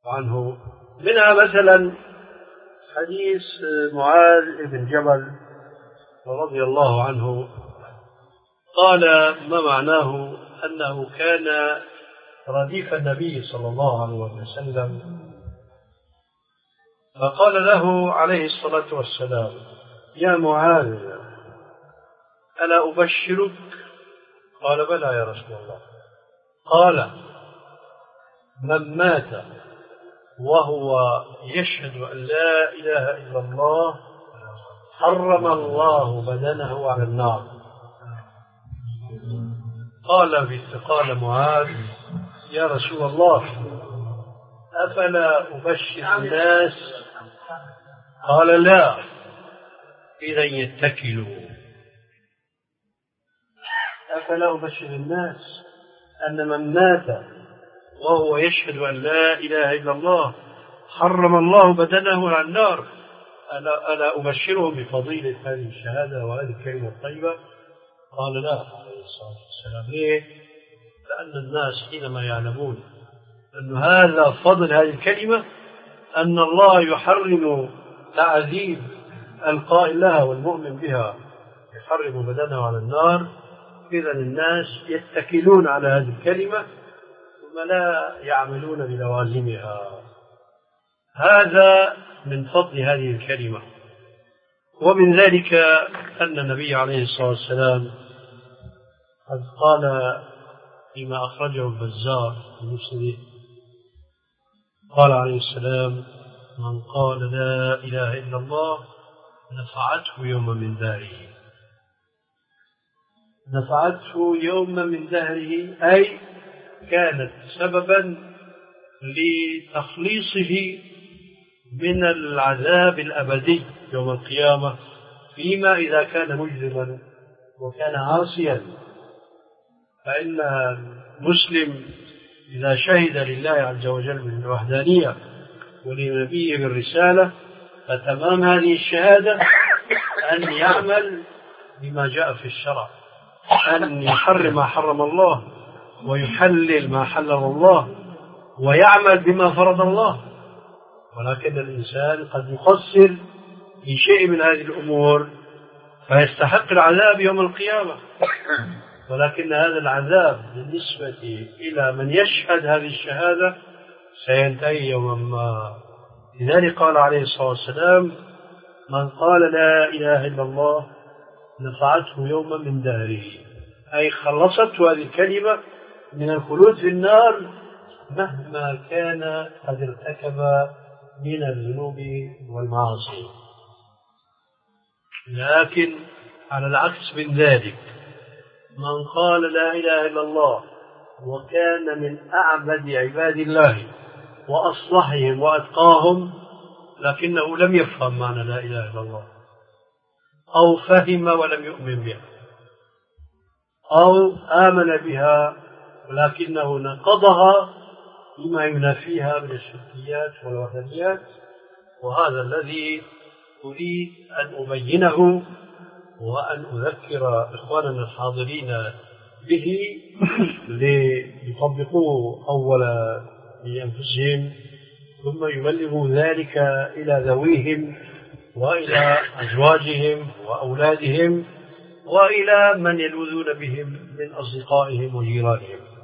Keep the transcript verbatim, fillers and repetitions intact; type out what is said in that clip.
عنه. منها مثلا حديث معاذ بن جبل رضي الله عنه قال ما معناه أنه كان رديف النبي صلى الله عليه وسلم، فقال له عليه الصلاة والسلام: يا معاذ ألا أبشرك؟ قال: بلى يا رسول الله. قال: من مات وهو يشهد أن لا إله إلا الله حرم الله بدنه على النار. قال قال معاذ: يا رسول الله أفلا أبشر الناس؟ قال: لا، إذا يتكلوا. أفلا أبشر الناس أن من مات وهو يشهد أن لا إله إلا الله حرم الله بدنه على النار؟ ألا, ألا أبشرهم بفضيلة هذه الشهادة وهذه الكلمة الطيبة؟ قال: لا عليه الصلاة والسلام. ليه؟ لأن الناس حينما يعلمون أن هذا فضل هذه الكلمة، أن الله يحرم تعذيب القائل لها والمؤمن بها، يحرم بدنه على النار، إذن الناس يتكلون على هذه الكلمة ثم لا يعملون بلوازمها. هذا من فضل هذه الكلمة. ومن ذلك أن النبي عليه الصلاة والسلام قد قال فيما أخرجه البزار في مسنده، قال عليه السلام: من قال لا إله إلا الله نفعته يوم من دهره. نفعته يوم من دهره أي كانت سببا لتخليصه من العذاب الأبدي يوم القيامة، فيما إذا كان مجرما وكان عاصيا. فإن المسلم إذا شهد لله عز وجل بالوحدانية ولنبيه بالرسالة، فتمام هذه الشهادة أن يعمل بما جاء في الشرع، أن يحرم ما حرم الله ويحلل ما حلل الله ويعمل بما فرض الله. ولكن الإنسان قد يقصر في شيء من هذه الأمور فيستحق العذاب يوم القيامة، ولكن هذا العذاب بالنسبة إلى من يشهد هذه الشهادة سينتهي يوما ما. لذلك قال عليه الصلاة والسلام: من قال لا إله إلا الله نفعته يوما من دهره، أي خلصته هذه الكلمة من الخلود في النار مهما كان قد ارتكب من الذنوب والمعاصي. لكن على العكس من ذلك، من قال لا إله إلا الله وكان من أعبد عباد الله وأصلحهم وأتقاهم، لكنه لم يفهم معنى لا إله إلا الله، أو فهم ولم يؤمن بها، أو آمن بها ولكنه نقضها بما ينافيها من الشركيات والوثنيات، وهذا الذي أريد أن أبينه وأن أذكر إخواننا الحاضرين به ليطبقوه أولا بأنفسهم ثم يبلغوا ذلك إلى ذويهم وإلى أزواجهم وأولادهم وإلى من يلوذون بهم من أصدقائهم وجيرانهم.